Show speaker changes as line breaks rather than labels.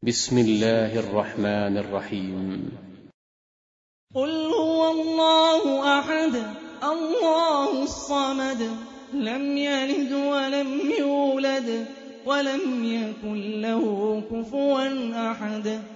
بسم الله الرحمن الرحيم.
قل هو الله أحد الله الصمد لم يلد ولم يولد ولم يكن له كفوا أحد